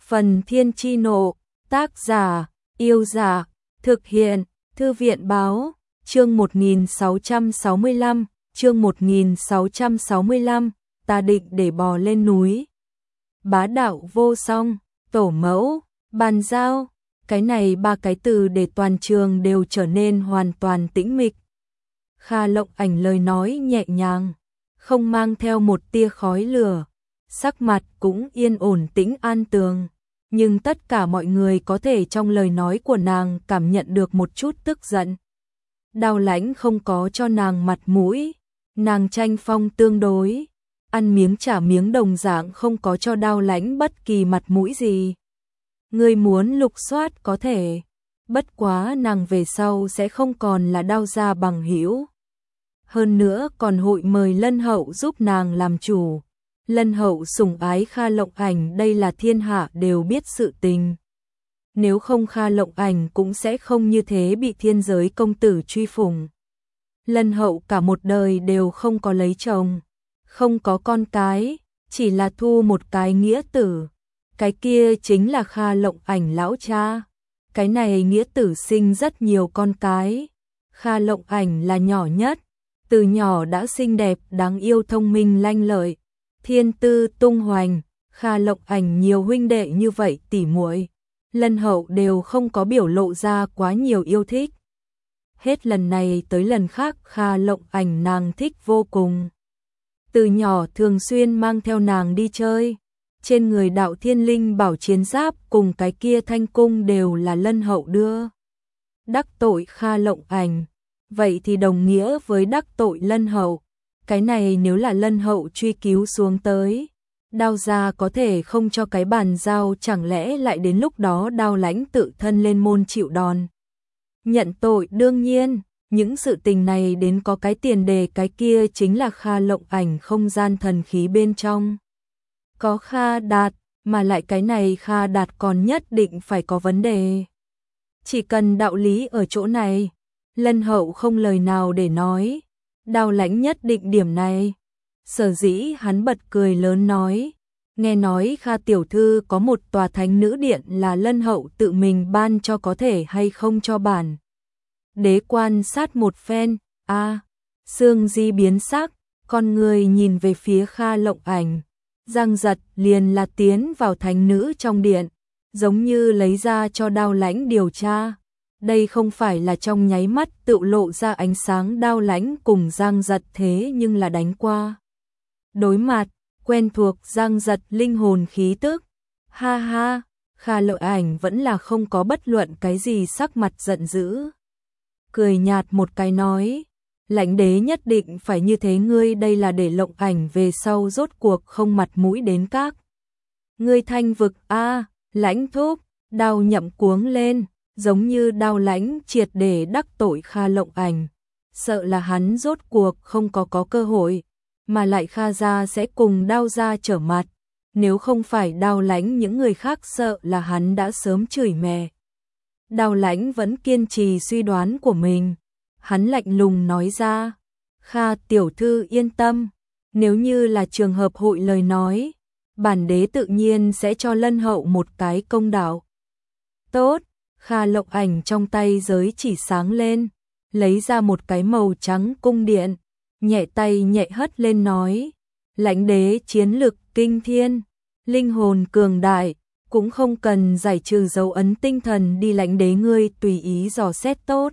Phần Thiên Chi Nộ, tác giả, Yêu Giả, thực hiện, Thư viện Báo, chương 1665, chương 1665, ta định để bò lên núi. Bá đạo vô song, tổ mẫu, bàn giao, cái này ba cái từ để toàn trường đều trở nên hoàn toàn tĩnh mịch. Kha Lộng Ảnh lời nói nhẹ nhàng, không mang theo một tia khói lửa, sắc mặt cũng yên ổn tĩnh an tường, nhưng tất cả mọi người có thể trong lời nói của nàng cảm nhận được một chút tức giận. Đào Lãnh không có cho nàng mặt mũi, nàng tranh phong tương đối, ăn miếng trả miếng đồng dạng không có cho Đào Lãnh bất kỳ mặt mũi gì. Người muốn lục soát có thể, bất quá nàng về sau sẽ không còn là Đao gia bằng hữu. Hơn nữa còn hội mời Lân Hậu giúp nàng làm chủ. Lân Hậu sủng ái Kha Lộng Ảnh đây là thiên hạ đều biết sự tình. Nếu không Kha Lộng Ảnh cũng sẽ không như thế bị thiên giới công tử truy phủng. Lân Hậu cả một đời đều không có lấy chồng, không có con cái, chỉ là thu một cái nghĩa tử. Cái kia chính là Kha Lộng Ảnh lão cha. Cái này nghĩa tử sinh rất nhiều con cái. Kha Lộng Ảnh là nhỏ nhất, từ nhỏ đã xinh đẹp, đáng yêu, thông minh, lanh lợi, thiên tư tung hoành. Kha Lộng Ảnh nhiều huynh đệ như vậy tỉ muội, Lân Hậu đều không có biểu lộ ra quá nhiều yêu thích. Hết lần này tới lần khác Kha Lộng Ảnh nàng thích vô cùng. Từ nhỏ thường xuyên mang theo nàng đi chơi. Trên người Đạo Thiên Linh bảo chiến giáp cùng cái kia thanh cung đều là Lân Hậu đưa. Đắc tội Kha Lộng Ảnh, vậy thì đồng nghĩa với đắc tội Lân Hậu. Cái này nếu là Lân Hậu truy cứu xuống tới, Đao gia có thể không cho cái bàn giao, chẳng lẽ lại đến lúc đó Đao Lãnh tự thân lên môn chịu đòn. Nhận tội đương nhiên, những sự tình này đến có cái tiền đề, cái kia chính là Kha Lộng Ảnh không gian thần khí bên trong. Có Kha Đạt, mà lại cái này Kha Đạt còn nhất định phải có vấn đề. Chỉ cần đạo lý ở chỗ này, Lân Hậu không lời nào để nói. Đao Lãnh nhất định điểm này. Sở dĩ hắn bật cười lớn nói, nghe nói Kha tiểu thư có một tòa thánh nữ điện là Lân Hậu tự mình ban cho, có thể hay không cho bản đế quan sát một phen. Sương Di biến sắc, con người nhìn về phía Kha Lộng Ảnh, giang giật liền là tiến vào thánh nữ trong điện, giống như lấy ra cho Đao Lãnh điều tra. Đây không phải là trong nháy mắt tự lộ ra ánh sáng. Đao Lãnh cùng giang giật thế nhưng là đánh qua đối mặt, quen thuộc giang giật linh hồn khí tức. Ha ha, Kha Lộng Ảnh vẫn là không có bất luận cái gì sắc mặt giận dữ, cười nhạt một cái nói, Lãnh đế nhất định phải như thế, ngươi đây là để Lộng Ảnh về sau rốt cuộc không mặt mũi đến các ngươi thanh vực. Lãnh thúc, Đao Nhậm cuống lên, giống như Đao Lãnh triệt để đắc tội Kha Lộng Ảnh, sợ là hắn rốt cuộc không có cơ hội, mà lại Kha gia sẽ cùng Đao gia trở mặt. Nếu không phải Đao Lãnh, những người khác sợ là hắn đã sớm chửi mẹ. Đao Lãnh vẫn kiên trì suy đoán của mình, hắn lạnh lùng nói ra, Kha tiểu thư yên tâm, nếu như là trường hợp hội lời nói, bản đế tự nhiên sẽ cho Lân Hậu một cái công đạo. Tốt. Kha Lộng Ảnh trong tay giới chỉ sáng lên, lấy ra một cái màu trắng cung điện, nhẹ tay nhẹ hất lên nói, Lãnh đế chiến lực kinh thiên, linh hồn cường đại, cũng không cần giải trừ dấu ấn tinh thần đi, Lãnh đế ngươi tùy ý dò xét tốt.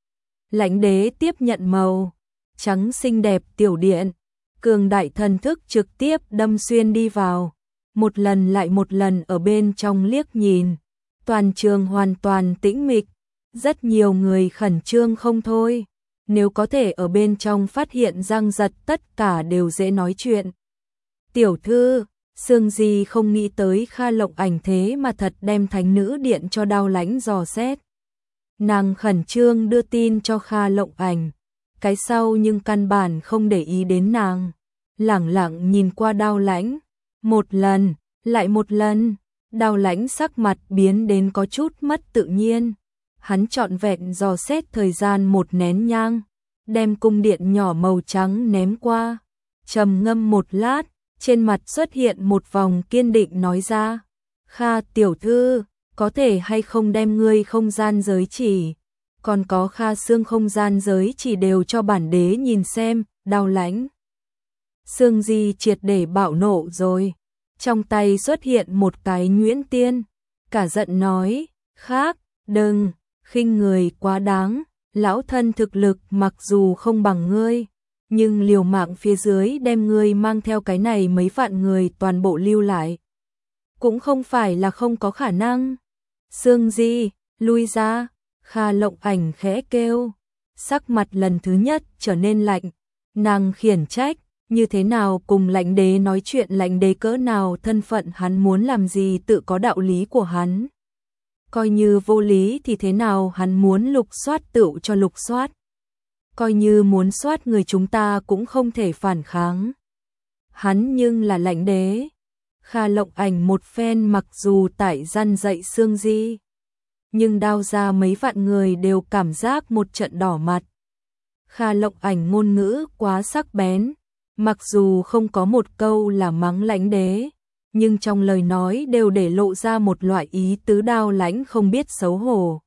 Lãnh đế tiếp nhận màu trắng xinh đẹp tiểu điện, cường đại thần thức trực tiếp đâm xuyên đi vào, một lần lại một lần ở bên trong liếc nhìn. Toàn trường hoàn toàn tĩnh mịch, rất nhiều người khẩn trương không thôi. Nếu có thể ở bên trong phát hiện giang giật, tất cả đều dễ nói chuyện. Tiểu thư, Sương Di không nghĩ tới Kha Lộng Ảnh thế mà thật đem thánh nữ điện cho Đao Lãnh dò xét. Nàng khẩn trương đưa tin cho Kha Lộng Ảnh, cái sau nhưng căn bản không để ý đến nàng, lẳng lặng nhìn qua Đao Lãnh, một lần, lại một lần. Đao Lãnh sắc mặt biến đến có chút mất tự nhiên, hắn trọn vẹn dò xét thời gian một nén nhang, đem cung điện nhỏ màu trắng ném qua, trầm ngâm một lát, trên mặt xuất hiện một vòng kiên định nói ra, Kha tiểu thư, có thể hay không đem ngươi không gian giới chỉ, còn có Kha xương không gian giới chỉ đều cho bản đế nhìn xem, Đao Lãnh. Sương Di triệt để bạo nộ rồi, trong tay xuất hiện một cái nhuyễn tiên, cả giận nói, khác, đừng, khinh người quá đáng, lão thân thực lực mặc dù không bằng ngươi, nhưng liều mạng phía dưới đem ngươi mang theo cái này mấy vạn người toàn bộ lưu lại. Cũng không phải là không có khả năng. Sương Di, lui ra, Kha Lộng Ảnh khẽ kêu, sắc mặt lần thứ nhất trở nên lạnh, nàng khiển trách, như thế nào cùng lãnh đế nói chuyện, lãnh đế cỡ nào thân phận hắn muốn làm gì tự có đạo lý của hắn. Coi như vô lý thì thế nào hắn muốn lục soát tựu cho lục soát. Coi như muốn soát người chúng ta cũng không thể phản kháng. Hắn nhưng là lãnh đế. Kha Lộng Ảnh một phen mặc dù tại răn dạy Sương Di, nhưng Đao ra mấy vạn người đều cảm giác một trận đỏ mặt. Kha Lộng Ảnh ngôn ngữ quá sắc bén, mặc dù không có một câu là mắng lãnh đế, nhưng trong lời nói đều để lộ ra một loại ý tứ. Đao Lãnh không biết xấu hổ.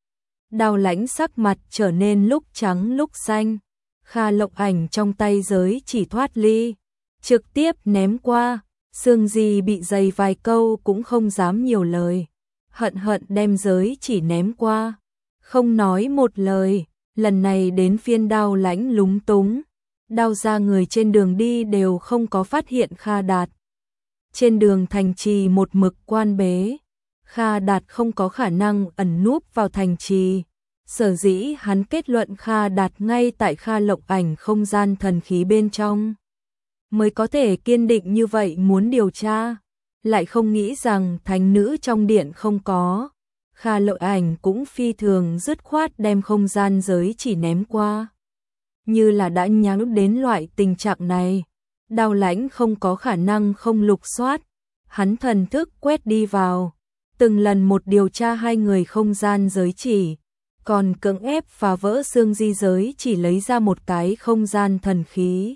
Đao Lãnh sắc mặt trở nên lúc trắng lúc xanh. Kha Lộng Ảnh trong tay giới chỉ thoát ly, trực tiếp ném qua. Sương Di bị dày vài câu cũng không dám nhiều lời, hận hận đem giới chỉ ném qua, không nói một lời. Lần này đến phiên Đao Lãnh lúng túng. Đao ra người trên đường đi đều không có phát hiện Kha Đạt. Trên đường thành trì một mực quan bế, Kha Đạt không có khả năng ẩn núp vào thành trì. Sở dĩ hắn kết luận Kha Đạt ngay tại Kha Lộng Ảnh không gian thần khí bên trong, mới có thể kiên định như vậy muốn điều tra, lại không nghĩ rằng thánh nữ trong điện không có. Kha Lộng Ảnh cũng phi thường dứt khoát đem không gian giới chỉ ném qua. Như là đã nhắm đến loại tình trạng này, Đao Lãnh không có khả năng không lục soát. Hắn thần thức quét đi vào, từng lần một điều tra hai người không gian giới chỉ, còn cưỡng ép phá vỡ Sương Di giới chỉ lấy ra một cái không gian thần khí.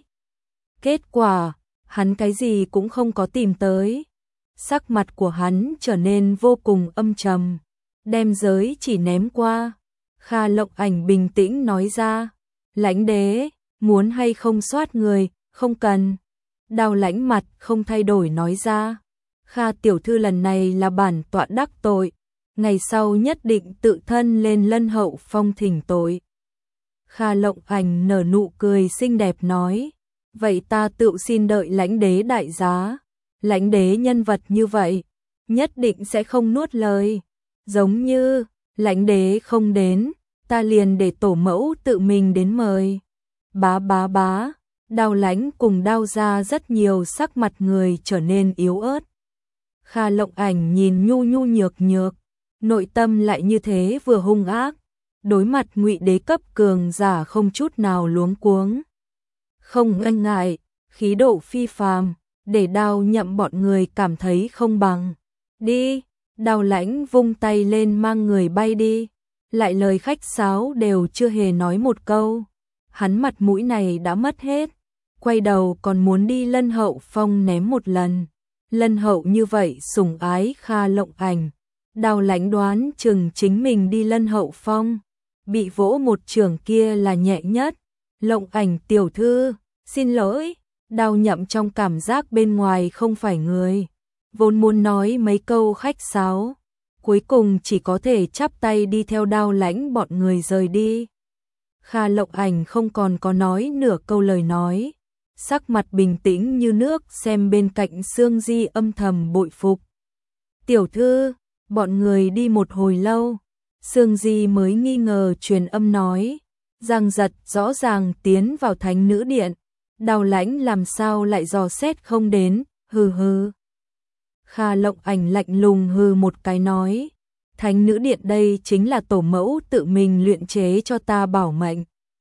Kết quả, hắn cái gì cũng không có tìm tới. Sắc mặt của hắn trở nên vô cùng âm trầm, đem giới chỉ ném qua. Kha Lộng Ảnh bình tĩnh nói ra, lãnh đế, muốn hay không soát người, không cần. Đao Lãnh mặt không thay đổi nói ra, Kha tiểu thư lần này là bản tọa đắc tội, ngày sau nhất định tự thân lên Lân Hậu Phong thỉnh tội. Kha Lộng Ảnh nở nụ cười xinh đẹp nói, vậy ta tự xin đợi lãnh đế đại giá. Lãnh đế nhân vật như vậy, nhất định sẽ không nuốt lời. Giống như, lãnh đế không đến, ta liền để tổ mẫu tự mình đến mời. Bá bá bá, Đao Lãnh cùng Đao ra rất nhiều sắc mặt người trở nên yếu ớt. Kha Lộng Ảnh nhìn nhu nhu nhược nhược, nội tâm lại như thế vừa hung ác, đối mặt ngụy đế cấp cường giả không chút nào luống cuống. Không ngần ngại, khí độ phi phàm, để Đao Nhậm bọn người cảm thấy không bằng. Đi, Đao Lãnh vung tay lên mang người bay đi, lại lời khách sáo đều chưa hề nói một câu. Hắn mặt mũi này đã mất hết, quay đầu còn muốn đi Lân Hậu Phong ném một lần. Lân Hậu như vậy sủng ái Kha Lộng Ảnh, Đao Lãnh đoán chừng chính mình đi Lân Hậu Phong, bị vỗ một trường kia là nhẹ nhất. Lộng Ảnh tiểu thư, xin lỗi. Đao Nhậm trong cảm giác bên ngoài không phải người, vốn muốn nói mấy câu khách sáo, cuối cùng chỉ có thể chắp tay đi theo Đao Lãnh bọn người rời đi. Kha Lộng Ảnh không còn có nói nửa câu lời nói, sắc mặt bình tĩnh như nước xem bên cạnh Sương Di âm thầm bội phục. Tiểu thư, bọn người đi một hồi lâu, Sương Di mới nghi ngờ truyền âm nói, Giang Giật rõ ràng tiến vào thánh nữ điện, Đao Lãnh làm sao lại dò xét không đến, hừ hừ. Kha Lộng Ảnh lạnh lùng hừ một cái nói, thánh nữ điện đây chính là tổ mẫu tự mình luyện chế cho ta bảo mệnh.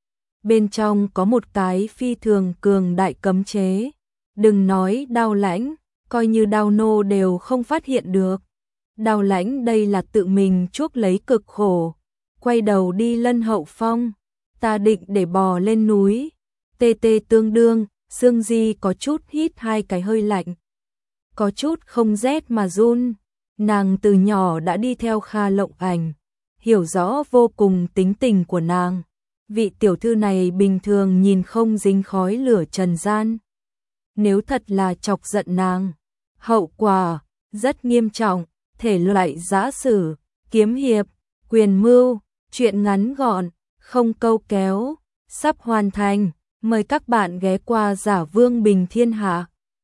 Bên trong có một cái phi thường cường đại cấm chế, đừng nói Đao Lãnh, coi như Đao nô đều không phát hiện được. Đao Lãnh đây là tự mình chuốc lấy cực khổ, quay đầu đi Lân Hậu Phong, ta định để bò lên núi. Tê tê tương đương, Sương Di có chút hít hai cái hơi lạnh, có chút không rét mà run. Nàng từ nhỏ đã đi theo Kha Lộng Ảnh, hiểu rõ vô cùng tính tình của nàng. Vị tiểu thư này bình thường nhìn không dính khói lửa trần gian. Nếu thật là chọc giận nàng, hậu quả rất nghiêm trọng, thể loại giã sử, kiếm hiệp, quyền mưu, truyện ngắn gọn, không câu kéo, sắp hoàn thành. Mời các bạn ghé qua Giả Vương Bình Thiên Hạ.